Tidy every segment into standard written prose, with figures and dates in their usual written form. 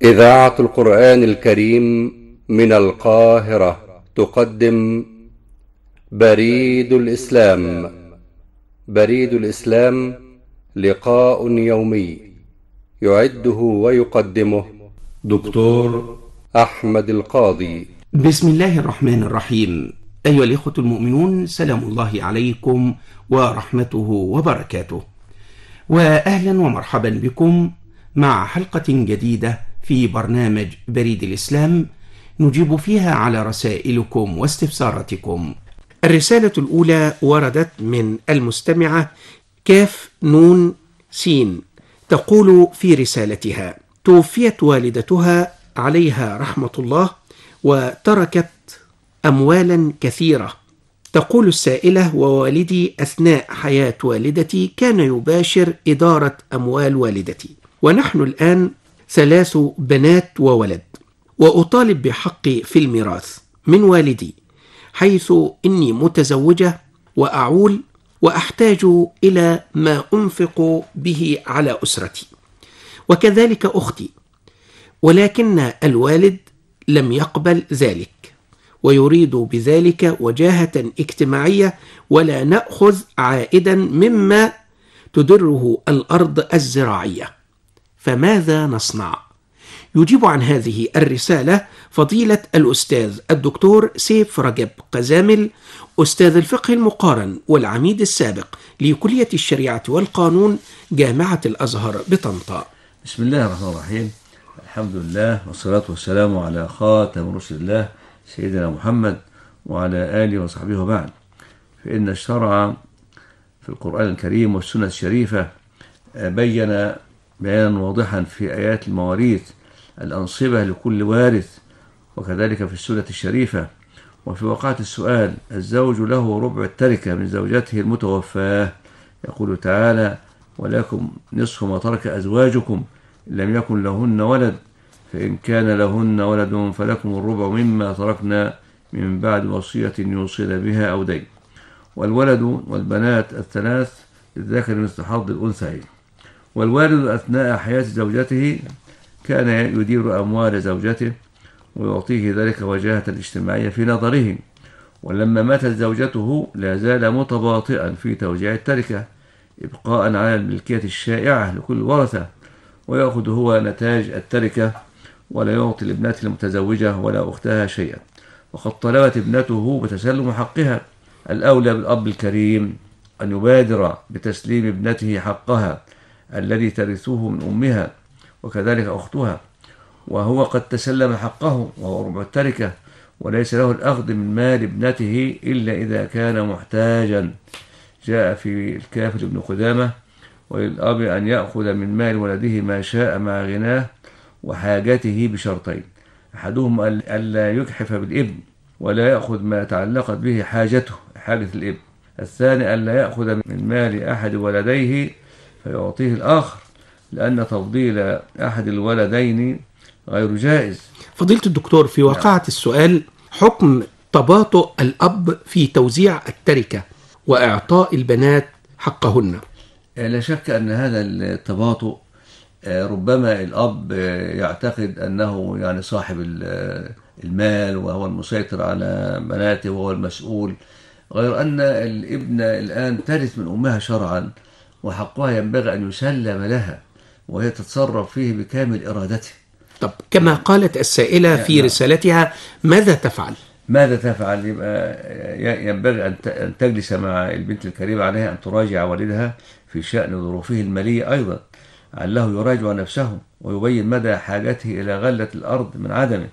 إذاعة القرآن الكريم من القاهرة تقدم بريد الإسلام. بريد الإسلام لقاء يومي يعده ويقدمه دكتور أحمد القاضي. بسم الله الرحمن الرحيم. أيها الإخوة المؤمنون، سلام الله عليكم ورحمته وبركاته، وأهلا ومرحبا بكم مع حلقة جديدة في برنامج بريد الإسلام نجيب فيها على رسائلكم واستفساراتكم. الرسالة الأولى وردت من المستمعة كاف نون سين، تقول في رسالتها: توفيت والدتها عليها رحمة الله وتركت أموالا كثيرة. تقول السائلة: ووالدي أثناء حياة والدتي كان يباشر إدارة أموال والدتي، ونحن الآن 3 بنات وولد، وأطالب بحقي في الميراث من والدي، حيث إني متزوجة وأعول وأحتاج إلى ما أنفق به على أسرتي، وكذلك أختي، ولكن الوالد لم يقبل ذلك ويريد بذلك وجاهة اجتماعية، ولا نأخذ عائدا مما تدره الأرض الزراعية، فماذا نصنع؟ يجيب عن هذه الرسالة فضيلة الأستاذ الدكتور سيف رجب قزامل، أستاذ الفقه المقارن والعميد السابق لكلية الشريعة والقانون جامعة الأزهر بطنطا. بسم الله الرحمن الرحيم. الحمد لله والصلاة والسلام على خاتم رسل الله سيدنا محمد وعلى آله وصحبه وبعد. فإن الشرع في القرآن الكريم والسنة الشريفة بين بيانا واضحا في آيات المواريث الأنصبة لكل وارث، وكذلك في السنة الشريفة. وفي وقعة السؤال: الزوج له ربع التركة من زوجته المتوفاة، يقول تعالى: ولكم نصف ما ترك أزواجكم إن لم يكن لهن ولد، فإن كان لهن ولد فلكم الربع مما تركنا من بعد وصية يوصين بها أو دين. والولد والبنات الثلاث للذكر مثل حظ الأنثيين. والوالد أثناء حياة زوجته كان يدير أموال زوجته ويعطيه ذلك وجاهة اجتماعية في نظره، ولما ماتت زوجته لا زال متباطئا في توزيع التركة إبقاء على الملكية الشائعة لكل ورثة، ويأخذ هو نتاج التركة ولا يعطي لابنته المتزوجة ولا أختها شيئا. وقد طلبت ابنته بتسلم حقها. الأولى بالأب الكريم أن يبادر بتسليم ابنته حقها الذي ترثه من أمها، وكذلك أختها، وهو قد تسلم حقه وهو ربع التركة، وليس له الأخذ من مال ابنته إلا إذا كان محتاجا. جاء في الكافر ابن قدامة: وللأب أن يأخذ من مال ولده ما شاء مع غناه وحاجته بشرطين: أحدهما ألا يجحف بالابن ولا يأخذ ما تعلقت به حاجته حاجة الابن، الثاني ألا يأخذ من مال أحد ولديه فيعطيه الآخر، لأن تفضيل أحد الولدين غير جائز. فضيلة الدكتور، في واقعة السؤال حكم تباطؤ الأب في توزيع التركة وإعطاء البنات حقهن. لا شك أن هذا التباطؤ ربما الأب يعتقد أنه يعني صاحب المال وهو المسيطر على بناته وهو المسؤول، غير أن الابن الآن ترث من أمها شرعا، وحقها ينبغي أن يسلم لها وهي تتصرف فيه بكامل إرادته. طب كما قالت السائلة في رسالتها، ماذا تفعل؟ ماذا تفعل؟ يبقى ينبغي أن تجلس مع البنت الكريمة، عليها أن تراجع والدها في شأن ظروفه المالية أيضا، علّه يراجع نفسه ويبين مدى حاجته إلى غلة الأرض من عدمه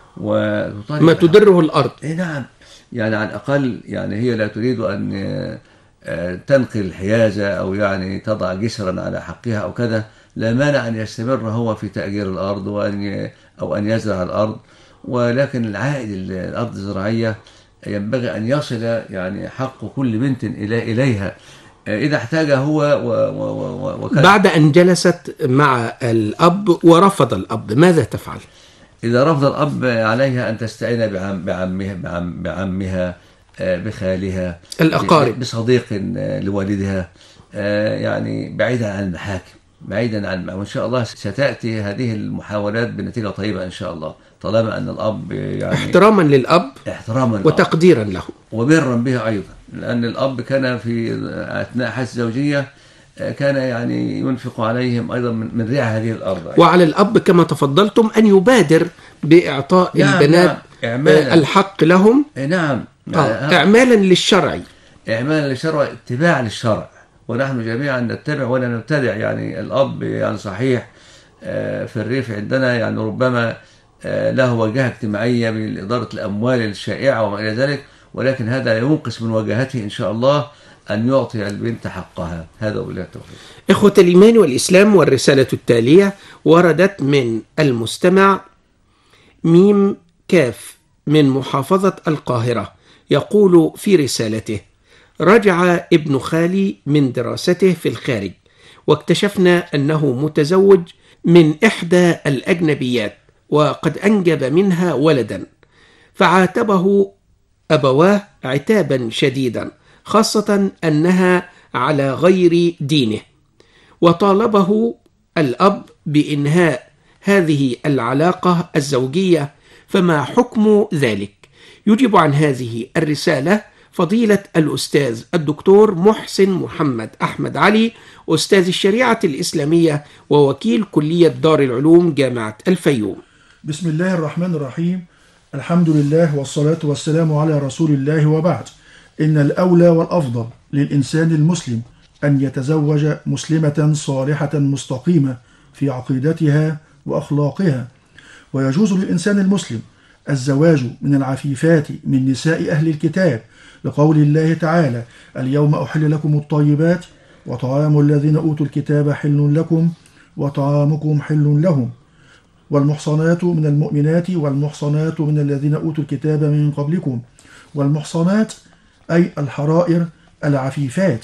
ما تدره الأرض. نعم، يعني على الأقل يعني هي لا تريد أن تنقل الحيازة أو يعني تضع جسرا على حقها أو كذا، لا مانع أن يستمر هو في تأجير الأرض أو أن يزرع الأرض، ولكن العائد الأرض الزراعية ينبغي أن يصل يعني حق كل بنت إليها إذا احتاجه هو وكذا. بعد أن جلست مع الأب ورفض الأب، ماذا تفعل؟ إذا رفض الأب عليها أن تستعين بعمها بخالها، الأقارب، بصديق لوالدها، يعني بعيدا عن المحاكم، بعيدا عن، وإن شاء الله ستأتي هذه المحاولات بنتيجة طيبة إن شاء الله، طالما أن الأب يعني احتراما للأب وتقديرا له وبرا به أيضا، لأن الأب كان في أثناء حياة الزوجية كان يعني ينفق عليهم أيضا من ريع هذه الأرض، وعلى الأب كما تفضلتم أن يبادر بإعطاء البنات الحق لهم. نعم إعمالا للشرع، إعمالا للشرع، اتباع للشرع، ونحن جميعا نتبع ولا نبتدع. يعني الأب يعني صحيح في الريف عندنا يعني ربما له وجهة اجتماعية بإدارة الأموال الشائعة وما إلى ذلك، ولكن هذا لا ينقص من وجهته إن شاء الله أن يعطي البنت حقها. هذا وبالله التوفيق. إخوة الإيمان والإسلام، والرسالة التالية وردت من المستمع ميم كاف من محافظة القاهرة، يقول في رسالته: رجع ابن خالي من دراسته في الخارج، واكتشفنا أنه متزوج من إحدى الأجنبيات وقد أنجب منها ولدا، فعاتبه أبواه عتابا شديدا، خاصة أنها على غير دينه، وطالبه الأب بإنهاء هذه العلاقة الزوجية، فما حكم ذلك؟ يجيب عن هذه الرسالة فضيلة الأستاذ الدكتور محسن محمد أحمد علي، أستاذ الشريعة الإسلامية ووكيل كلية دار العلوم جامعة الفيوم. بسم الله الرحمن الرحيم. الحمد لله والصلاة والسلام على رسول الله، وبعد. إن الأولى والأفضل للإنسان المسلم أن يتزوج مسلمة صالحة مستقيمة في عقيدتها وأخلاقها، ويجوز للإنسان المسلم الزواج من العفيفات من نساء أهل الكتاب، لقول الله تعالى: اليوم أحل لكم الطيبات وطعام الذين أوتوا الكتاب حل لكم وطعامكم حل لهم، والمحصنات من المؤمنات والمحصنات من الذين أوتوا الكتاب من قبلكم. والمحصنات أي الحرائر العفيفات،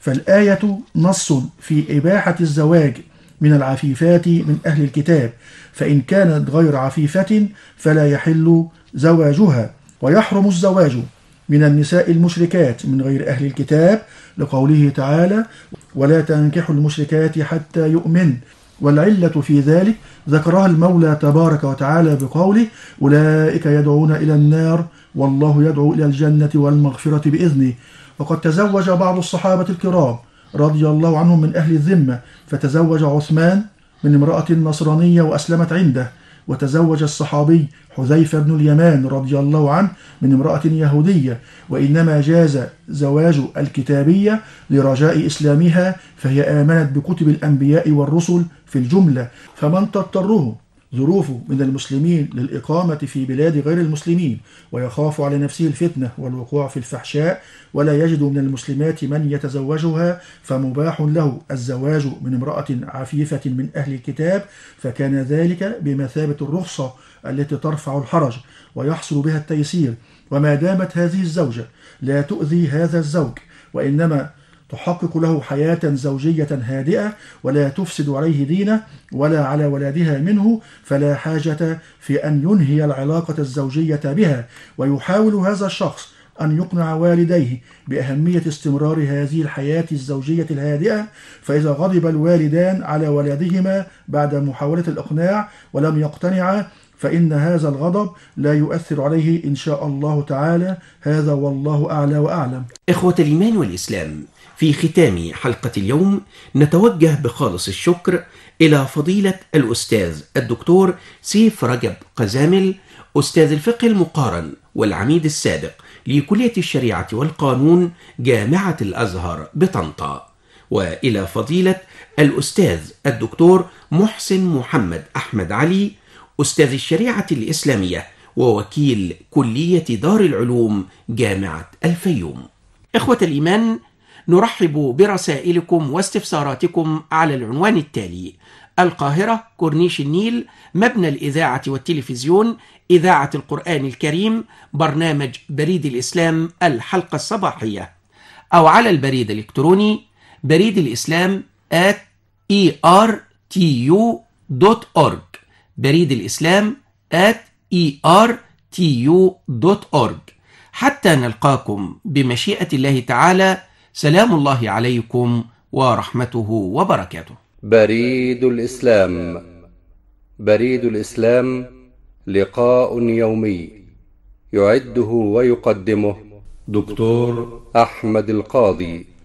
فالآية نص في إباحة الزواج من العفيفات من أهل الكتاب، فإن كانت غير عفيفة فلا يحل زواجها، ويحرم الزواج من النساء المشركات من غير أهل الكتاب، لقوله تعالى: ولا تنكحوا المشركات حتى يؤمن. والعلة في ذلك ذكرها المولى تبارك وتعالى بقوله: أولئك يدعون إلى النار والله يدعو إلى الجنة والمغفرة بإذنه. وقد تزوج بعض الصحابة الكرام رضي الله عنهم من أهل الذمة، فتزوج عثمان من امرأة نصرانية وأسلمت عنده، وتزوج الصحابي حذيفة بن اليمان رضي الله عنه من امرأة يهودية، وإنما جاز زواج الكتابية لرجاء إسلامها، فهي آمنت بكتب الأنبياء والرسل في الجملة، فمن تضطره ظروفه من المسلمين للإقامة في بلاد غير المسلمين ويخاف على نفسه الفتنة والوقوع في الفحشاء ولا يجد من المسلمات من يتزوجها، فمباح له الزواج من امرأة عفيفة من أهل الكتاب، فكان ذلك بمثابة الرخصة التي ترفع الحرج ويحصل بها التيسير، وما دامت هذه الزوجة لا تؤذي هذا الزوج، وإنما تحقق له حياة زوجية هادئة ولا تفسد عليه دينه ولا على ولادها منه، فلا حاجة في أن ينهي العلاقة الزوجية بها، ويحاول هذا الشخص أن يقنع والديه بأهمية استمرار هذه الحياة الزوجية الهادئة، فإذا غضب الوالدان على ولدهما بعد محاولة الإقناع ولم يقتنعا فإن هذا الغضب لا يؤثر عليه إن شاء الله تعالى. هذا والله أعلى وأعلم. إخوة الإيمان والإسلام، في ختام حلقة اليوم نتوجه بخالص الشكر إلى فضيلة الأستاذ الدكتور سيف رجب قزامل، أستاذ الفقه المقارن والعميد السابق لكلية الشريعة والقانون جامعة الأزهر بطنطا، وإلى فضيلة الأستاذ الدكتور محسن محمد أحمد علي، أستاذ الشريعة الإسلامية ووكيل كلية دار العلوم جامعة الفيوم. إخوة الإيمان، نرحب برسائلكم واستفساراتكم على العنوان التالي: القاهرة، كورنيش النيل، مبنى الإذاعة والتلفزيون، إذاعة القرآن الكريم، برنامج بريد الإسلام الحلقة الصباحية، أو على البريد الإلكتروني بريد الإسلام @ertu.org، بريد الإسلام @ertu.org. حتى نلقاكم بمشيئة الله تعالى، سلام الله عليكم ورحمته وبركاته. بريد الإسلام. بريد الإسلام لقاء يومي يعده ويقدمه دكتور أحمد القاضي.